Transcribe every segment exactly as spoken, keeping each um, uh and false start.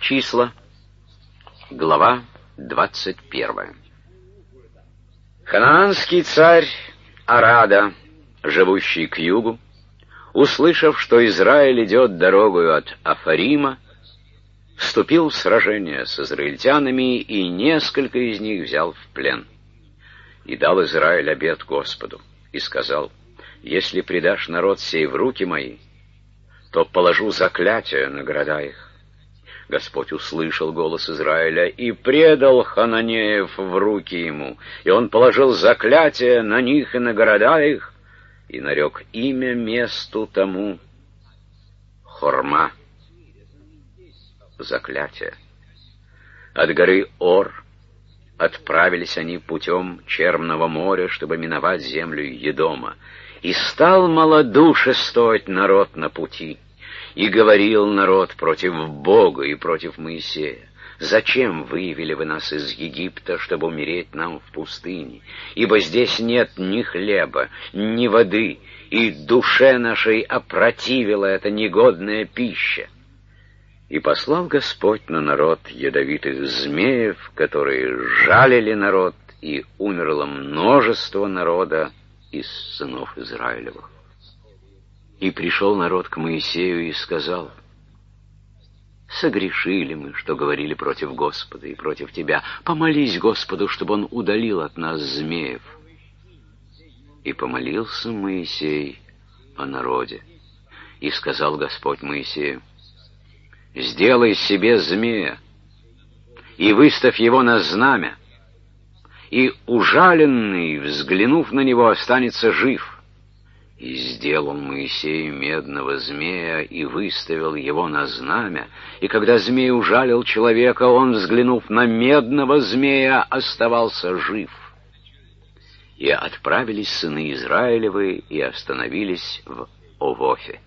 Числа, глава двадцать первая. Ханаанский царь Арада, живущий к югу, услышав, что Израиль идет дорогою от Афарима, вступил в сражение с израильтянами и несколько из них взял в плен. И дал Израиль обет Господу, и сказал: «Если предашь народ сей в руки мои, то положу заклятие на города их». Господь услышал голос Израиля и предал хананеев в руки ему, и он положил заклятие на них и на города их, и нарек имя месту тому Хорма, заклятие. От горы Ор отправились они путем Черного моря, чтобы миновать землю Едома, и стал малодушествовать народ на пути. И говорил народ против Бога и против Моисея: «Зачем вывели вы нас из Египта, чтобы умереть нам в пустыне? Ибо здесь нет ни хлеба, ни воды, и душе нашей опротивила эта негодная пища». И послал Господь на народ ядовитых змеев, которые жалили народ, и умерло множество народа из сынов Израилевых. И пришел народ к Моисею и сказал: «Согрешили мы, что говорили против Господа и против тебя. Помолись Господу, чтобы он удалил от нас змеев». И помолился Моисей о народе. И сказал Господь Моисею: «Сделай себе змея, и выставь его на знамя, и ужаленный, взглянув на него, останется жив». И сделал Моисей медного змея и выставил его на знамя, и когда змей ужалил человека, он, взглянув на медного змея, оставался жив. И отправились сыны Израилевы и остановились в Овофе.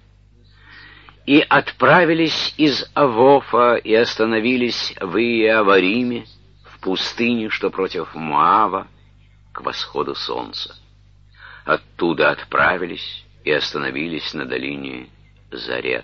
И отправились из Овофа и остановились в Иеавариме, в пустыне, что против Моава, к восходу солнца. Оттуда отправились и остановились на долине Зарет.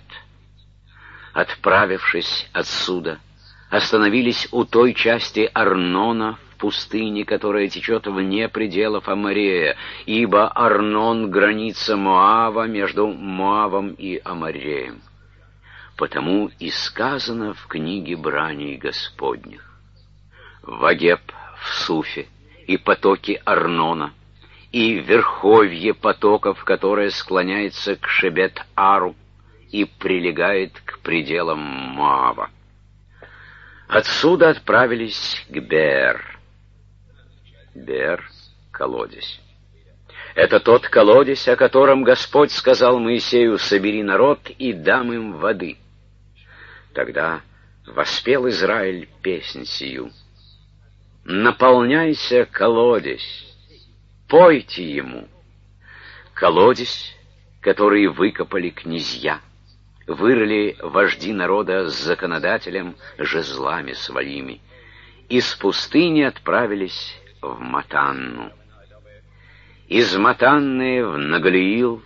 Отправившись отсюда, остановились у той части Арнона в пустыне, которая течет вне пределов Аморея, ибо Арнон — граница Моава между Моавом и Амореем. Потому и сказано в книге браней Господних: «Вагеп в Суфе и потоки Арнона, и верховье потоков, которое склоняется к Шебет-Ару и прилегает к пределам Моава». Отсюда отправились к Беэр. Беэр — колодец. Это тот колодец, о котором Господь сказал Моисею: «Собери народ и дам им воды». Тогда воспел Израиль песнь сию: «Наполняйся, колодец, пойте ему». Колодец, который выкопали князья, вырыли вожди народа с законодателем жезлами своими, из пустыни отправились в Матанну, из Матанны в Нагалиил,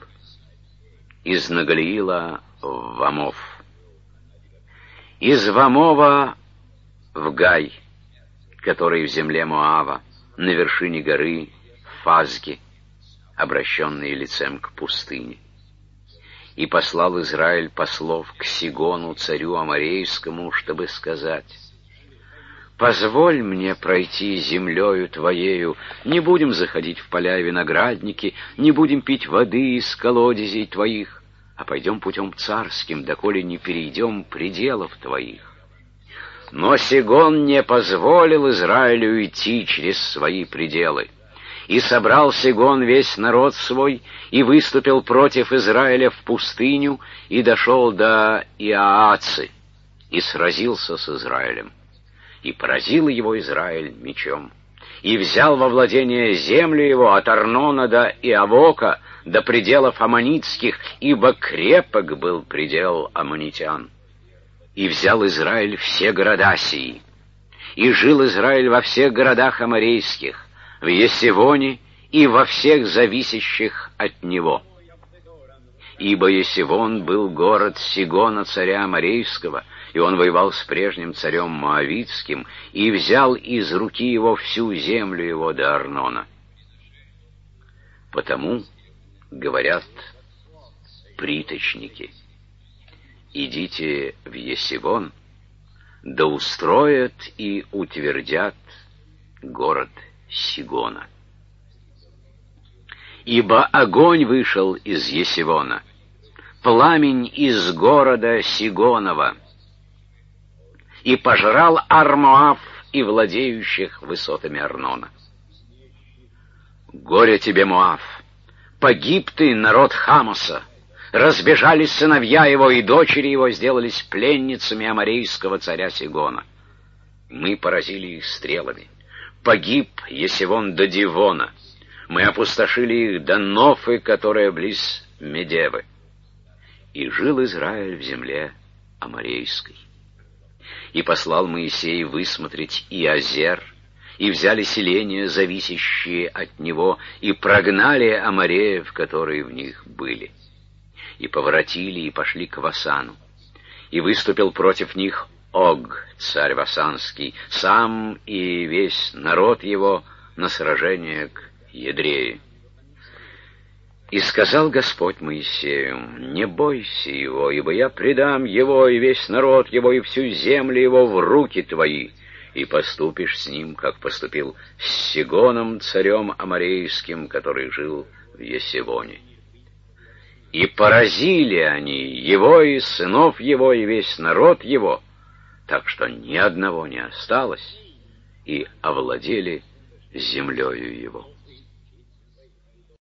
из Нагалиила в Вамов, из Вамова в Гай, который в земле Моава, на вершине горы Фазги, обращенные лицем к пустыне. И послал Израиль послов к Сигону, царю Аморейскому, чтобы сказать: «Позволь мне пройти землею твоею, не будем заходить в поля и виноградники, не будем пить воды из колодезей твоих, а пойдем путем царским, доколе не перейдем пределов твоих». Но Сигон не позволил Израилю идти через свои пределы. И собрал Сигон весь народ свой, и выступил против Израиля в пустыню, и дошел до Иаацы, и сразился с Израилем. И поразил его Израиль мечом, и взял во владение землю его от Арнона до Иавока, до пределов аммонитских, ибо крепок был предел аммонитян. И взял Израиль все города сии, и жил Израиль во всех городах аморейских, в Есивоне и во всех зависящих от него. ибо Есивон был город Сигона, царя Аморейского, и он воевал с прежним царем Моавитским, и взял из руки его всю землю его до Арнона. Потому, говорят приточники, идите в Есивон, да устроят и утвердят город Сигона. Ибо огонь вышел из Есивона, пламень из города Сигонова, и пожрал Ар-Моав и владеющих высотами Арнона. Горе тебе, Моав! Погиб ты, народ Хамоса! Разбежались сыновья его, и дочери его сделались пленницами аморейского царя Сигона. Мы поразили их стрелами. Погиб Есивон до Дивона. Мы опустошили их до Нофы, которая близ Медевы. И жил Израиль в земле аморейской. И послал Моисей высмотреть и Азер, и взяли селения, зависящие от него, и прогнали амореев, которые в них были. И поворотили, и пошли к Васану. И выступил против них Ог, царь Васанский, сам и весь народ его на сражение к Едрее. И сказал Господь Моисею: не бойся его, ибо я предам его и весь народ его и всю землю его в руки твои, и поступишь с ним, как поступил с Сигоном, царем аморейским, который жил в Есивоне. И поразили они его и сынов его и весь народ его, так что ни одного не осталось, и овладели землею его.